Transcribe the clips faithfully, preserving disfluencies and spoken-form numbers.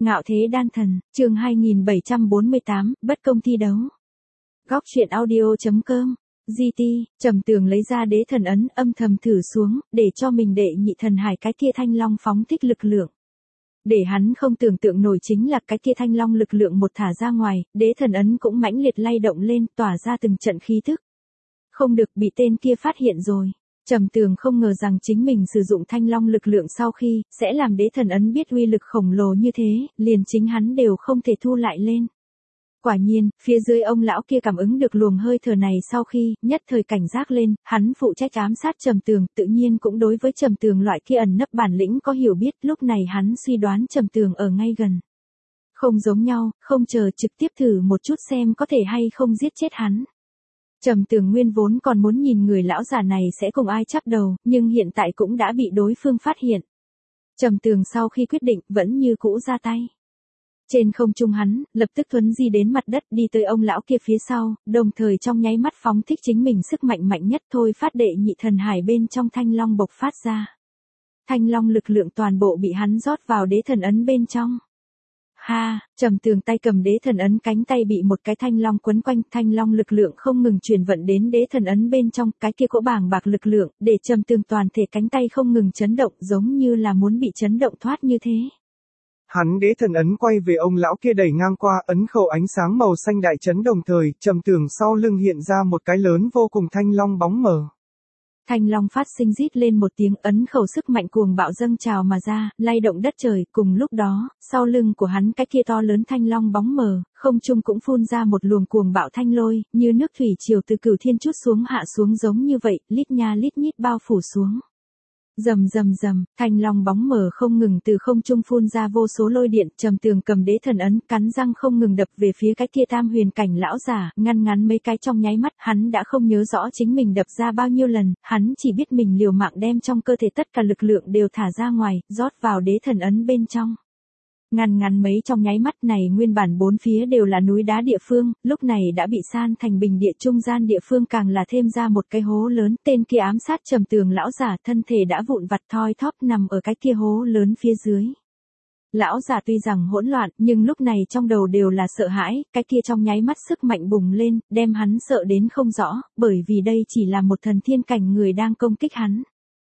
Ngạo thế đan thần, chương hai nghìn bảy trăm bốn mươi tám, bất công thi đấu. Góc truyện audio.com, giê tê, Trầm Tường lấy ra đế thần ấn âm thầm thử xuống, để cho mình đệ nhị thần hải cái kia thanh long phóng thích lực lượng. Để hắn không tưởng tượng nổi chính là cái kia thanh long lực lượng một thả ra ngoài, đế thần ấn cũng mãnh liệt lay động lên, tỏa ra từng trận khí thức. Không được, bị tên kia phát hiện rồi. Trầm Tường không ngờ rằng chính mình sử dụng thanh long lực lượng sau khi, sẽ làm đế thần ấn biết uy lực khổng lồ như thế, liền chính hắn đều không thể thu lại lên. Quả nhiên, phía dưới ông lão kia cảm ứng được luồng hơi thở này sau khi, nhất thời cảnh giác lên, hắn phụ trách ám sát Trầm Tường, tự nhiên cũng đối với Trầm Tường loại kia ẩn nấp bản lĩnh có hiểu biết, lúc này hắn suy đoán Trầm Tường ở ngay gần. Không giống nhau, không chờ trực tiếp thử một chút xem có thể hay không giết chết hắn. Trầm Tường nguyên vốn còn muốn nhìn người lão già này sẽ cùng ai chắp đầu, nhưng hiện tại cũng đã bị đối phương phát hiện. Trầm Tường sau khi quyết định, vẫn như cũ ra tay. Trên không trung hắn, lập tức thuấn di đến mặt đất đi tới ông lão kia phía sau, đồng thời trong nháy mắt phóng thích chính mình sức mạnh mạnh nhất thôi phát đệ nhị thần hải bên trong thanh long bộc phát ra. Thanh long lực lượng toàn bộ bị hắn rót vào đế thần ấn bên trong. Ha, Trầm Tường tay cầm đế thần ấn, cánh tay bị một cái thanh long quấn quanh, thanh long lực lượng không ngừng truyền vận đến đế thần ấn bên trong, cái kia cỗ bàng bạc lực lượng, để Trầm Tường toàn thể cánh tay không ngừng chấn động, giống như là muốn bị chấn động thoát như thế. Hắn đế thần ấn quay về ông lão kia đẩy ngang qua, ấn khẩu ánh sáng màu xanh đại chấn đồng thời, Trầm Tường sau lưng hiện ra một cái lớn vô cùng thanh long bóng mờ. Thanh long phát sinh rít lên một tiếng, ấn khẩu sức mạnh cuồng bạo dâng trào mà ra, lay động đất trời, cùng lúc đó, sau lưng của hắn cái kia to lớn thanh long bóng mờ, không trung cũng phun ra một luồng cuồng bạo thanh lôi, như nước thủy triều từ cửu thiên trút xuống hạ xuống giống như vậy, lít nha lít nhít bao phủ xuống. Rầm rầm rầm, thanh long bóng mờ không ngừng từ không trung phun ra vô số lôi điện, Trầm Tường cầm đế thần ấn, cắn răng không ngừng đập về phía cái kia tam huyền cảnh lão giả, ngăn ngắn mấy cái trong nháy mắt, hắn đã không nhớ rõ chính mình đập ra bao nhiêu lần, hắn chỉ biết mình liều mạng đem trong cơ thể tất cả lực lượng đều thả ra ngoài, rót vào đế thần ấn bên trong. Ngăn ngắn mấy trong nháy mắt này nguyên bản bốn phía đều là núi đá địa phương, lúc này đã bị san thành bình địa, trung gian địa phương càng là thêm ra một cái hố lớn, tên kia ám sát Trầm Tường lão giả thân thể đã vụn vặt thoi thóp nằm ở cái kia hố lớn phía dưới. Lão giả tuy rằng hỗn loạn, nhưng lúc này trong đầu đều là sợ hãi, cái kia trong nháy mắt sức mạnh bùng lên, đem hắn sợ đến không rõ, bởi vì đây chỉ là một thần thiên cảnh người đang công kích hắn.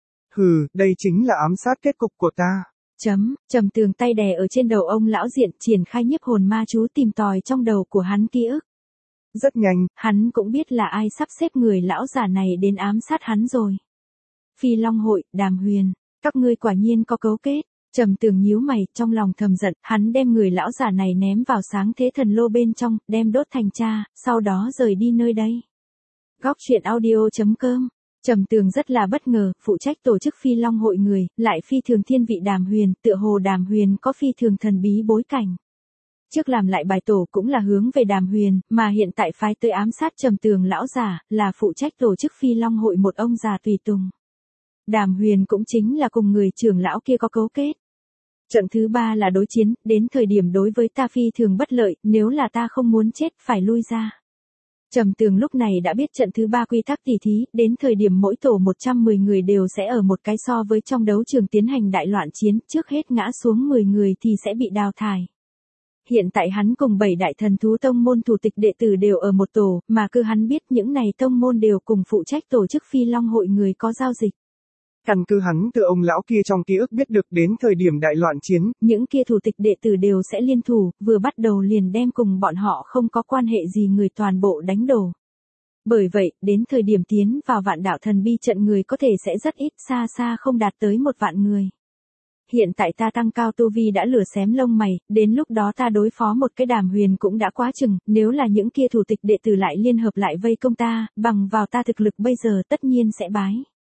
Hừ, đây chính là ám sát kết cục của ta. Chấm, Trầm Tường tay đè ở trên đầu ông lão diện, triển khai nhiếp hồn ma chú tìm tòi trong đầu của hắn ký ức. Rất nhanh, hắn cũng biết là ai sắp xếp người lão giả này đến ám sát hắn rồi. Phi Long hội, Đàm Huyền, các ngươi quả nhiên có cấu kết. Trầm Tường nhíu mày, trong lòng thầm giận, hắn đem người lão giả này ném vào sáng thế thần lô bên trong, đem đốt thành tro, sau đó rời đi nơi đây. Góc truyện audio.com. Trầm Tường rất là bất ngờ, phụ trách tổ chức Phi Long hội người, lại phi thường thiên vị Đàm Huyền, tựa hồ Đàm Huyền có phi thường thần bí bối cảnh. Trước làm lại bài tổ cũng là hướng về Đàm Huyền, mà hiện tại phái tới ám sát Trầm Tường lão giả, là phụ trách tổ chức Phi Long hội một ông già tùy tùng. Đàm Huyền cũng chính là cùng người trưởng lão kia có cấu kết. Trận thứ ba là đối chiến, đến thời điểm đối với ta phi thường bất lợi, nếu là ta không muốn chết phải lui ra. Trầm Tường lúc này đã biết trận thứ ba quy tắc tỉ thí, đến thời điểm mỗi tổ một trăm mười người đều sẽ ở một cái so với trong đấu trường tiến hành đại loạn chiến, trước hết ngã xuống mười người thì sẽ bị đào thải. Hiện tại hắn cùng bảy đại thần thú tông môn thủ tịch đệ tử đều ở một tổ, mà cứ hắn biết những này tông môn đều cùng phụ trách tổ chức Phi Long hội người có giao dịch. Căn cứ hắn từ ông lão kia trong ký ức biết được đến thời điểm đại loạn chiến, những kia thủ tịch đệ tử đều sẽ liên thủ, vừa bắt đầu liền đem cùng bọn họ không có quan hệ gì người toàn bộ đánh đổ. Bởi vậy, đến thời điểm tiến vào vạn đạo thần bi trận người có thể sẽ rất ít, xa xa không đạt tới một vạn người. Hiện tại ta tăng cao tu vi đã lửa xém lông mày, đến lúc đó ta đối phó một cái Đàm Huyền cũng đã quá chừng, nếu là những kia thủ tịch đệ tử lại liên hợp lại vây công ta, bằng vào ta thực lực bây giờ tất nhiên sẽ bái.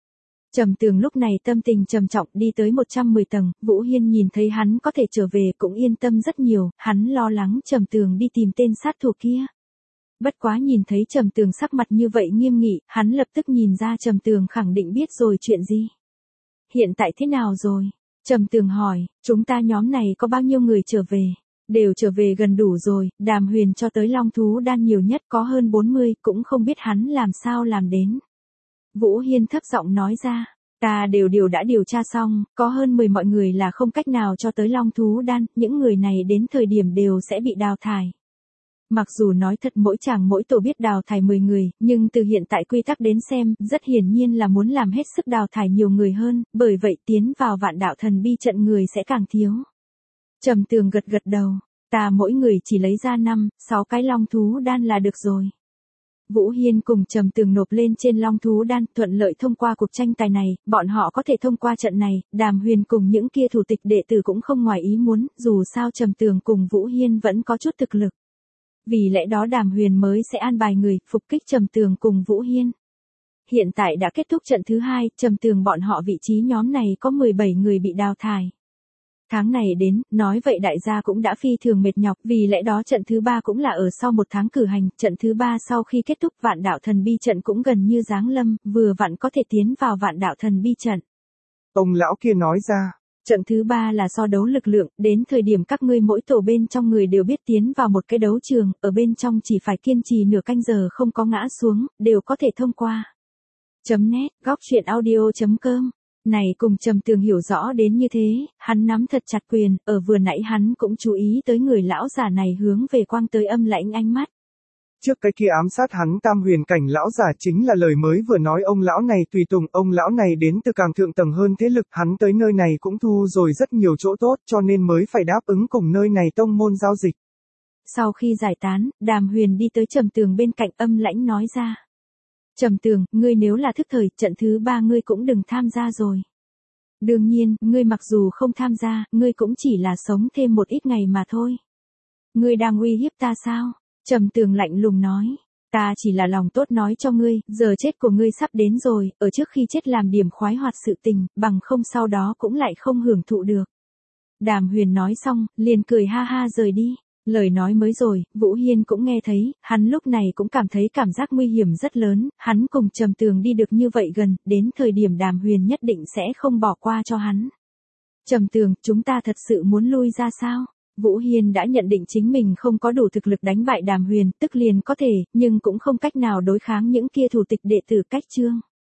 Trầm Tường lúc này tâm tình trầm trọng đi tới một trăm mười tầng, Vũ Hiên nhìn thấy hắn có thể trở về cũng yên tâm rất nhiều, hắn lo lắng Trầm Tường đi tìm tên sát thủ kia. Bất quá nhìn thấy Trầm Tường sắc mặt như vậy nghiêm nghị, hắn lập tức nhìn ra Trầm Tường khẳng định biết rồi chuyện gì. Hiện tại thế nào rồi? Trầm Tường hỏi, chúng ta nhóm này có bao nhiêu người trở về? Đều trở về gần đủ rồi, Đàm Huyền cho tới long thú đan nhiều nhất có hơn bốn mươi, cũng không biết hắn làm sao làm đến. Vũ Hiên thấp giọng nói ra, Ta đều đều đã điều tra xong, có hơn mười mọi người là không cách nào cho tới Long Thú Đan, những người này đến thời điểm đều sẽ bị đào thải. Mặc dù nói thật mỗi chàng mỗi tổ biết đào thải mười người, nhưng từ hiện tại quy tắc đến xem, rất hiển nhiên là muốn làm hết sức đào thải nhiều người hơn, bởi vậy tiến vào vạn đạo thần bi trận người sẽ càng thiếu. Trầm Tường gật gật đầu, ta mỗi người chỉ lấy ra năm, sáu cái Long Thú Đan là được rồi. Vũ Hiên cùng Trầm Tường nộp lên trên Long Thú Đan, thuận lợi thông qua cuộc tranh tài này, bọn họ có thể thông qua trận này, Đàm Huyền cùng những kia thủ tịch đệ tử cũng không ngoài ý muốn, dù sao Trầm Tường cùng Vũ Hiên vẫn có chút thực lực. Vì lẽ đó Đàm Huyền mới sẽ an bài người, phục kích Trầm Tường cùng Vũ Hiên. Hiện tại đã kết thúc trận thứ hai, Trầm Tường bọn họ vị trí nhóm này có mười bảy người bị đào thải. Tháng này đến, nói vậy đại gia cũng đã phi thường mệt nhọc, vì lẽ đó trận thứ ba cũng là ở sau một tháng cử hành, trận thứ ba sau khi kết thúc vạn đạo thần bi trận cũng gần như giáng lâm, vừa vặn có thể tiến vào vạn đạo thần bi trận. Ông lão kia nói ra, trận thứ ba là so đấu lực lượng, đến thời điểm các ngươi mỗi tổ bên trong người đều biết tiến vào một cái đấu trường, ở bên trong chỉ phải kiên trì nửa canh giờ không có ngã xuống, đều có thể thông qua. Chấm nét, góc truyện audio chấm com. Này cùng Trầm Tường hiểu rõ đến như thế, hắn nắm thật chặt quyền, ở vừa nãy hắn cũng chú ý tới người lão già này hướng về quang tới âm lãnh ánh mắt. Trước cái kia ám sát hắn tam huyền cảnh lão giả chính là lời mới vừa nói ông lão này tùy tùng, ông lão này đến từ càng thượng tầng hơn thế lực, hắn tới nơi này cũng thu rồi rất nhiều chỗ tốt cho nên mới phải đáp ứng cùng nơi này tông môn giao dịch. Sau khi giải tán, Đàm Huyền đi tới Trầm Tường bên cạnh âm lãnh nói ra. Trầm Tường, ngươi nếu là thức thời, trận thứ ba ngươi cũng đừng tham gia rồi. Đương nhiên, ngươi mặc dù không tham gia, ngươi cũng chỉ là sống thêm một ít ngày mà thôi. Ngươi đang uy hiếp ta sao? Trầm Tường lạnh lùng nói. Ta chỉ là lòng tốt nói cho ngươi, giờ chết của ngươi sắp đến rồi, ở trước khi chết làm điểm khoái hoạt sự tình, bằng không sau đó cũng lại không hưởng thụ được. Đàm Huyền nói xong, liền cười ha ha rời đi. Lời nói mới rồi, Vũ Hiên cũng nghe thấy, hắn lúc này cũng cảm thấy cảm giác nguy hiểm rất lớn, hắn cùng Trầm Tường đi được như vậy gần, đến thời điểm Đàm Huyền nhất định sẽ không bỏ qua cho hắn. Trầm Tường, chúng ta thật sự muốn lui ra sao? Vũ Hiên đã nhận định chính mình không có đủ thực lực đánh bại Đàm Huyền, tức liền có thể, nhưng cũng không cách nào đối kháng những kia thủ tịch đệ tử Cách Trương.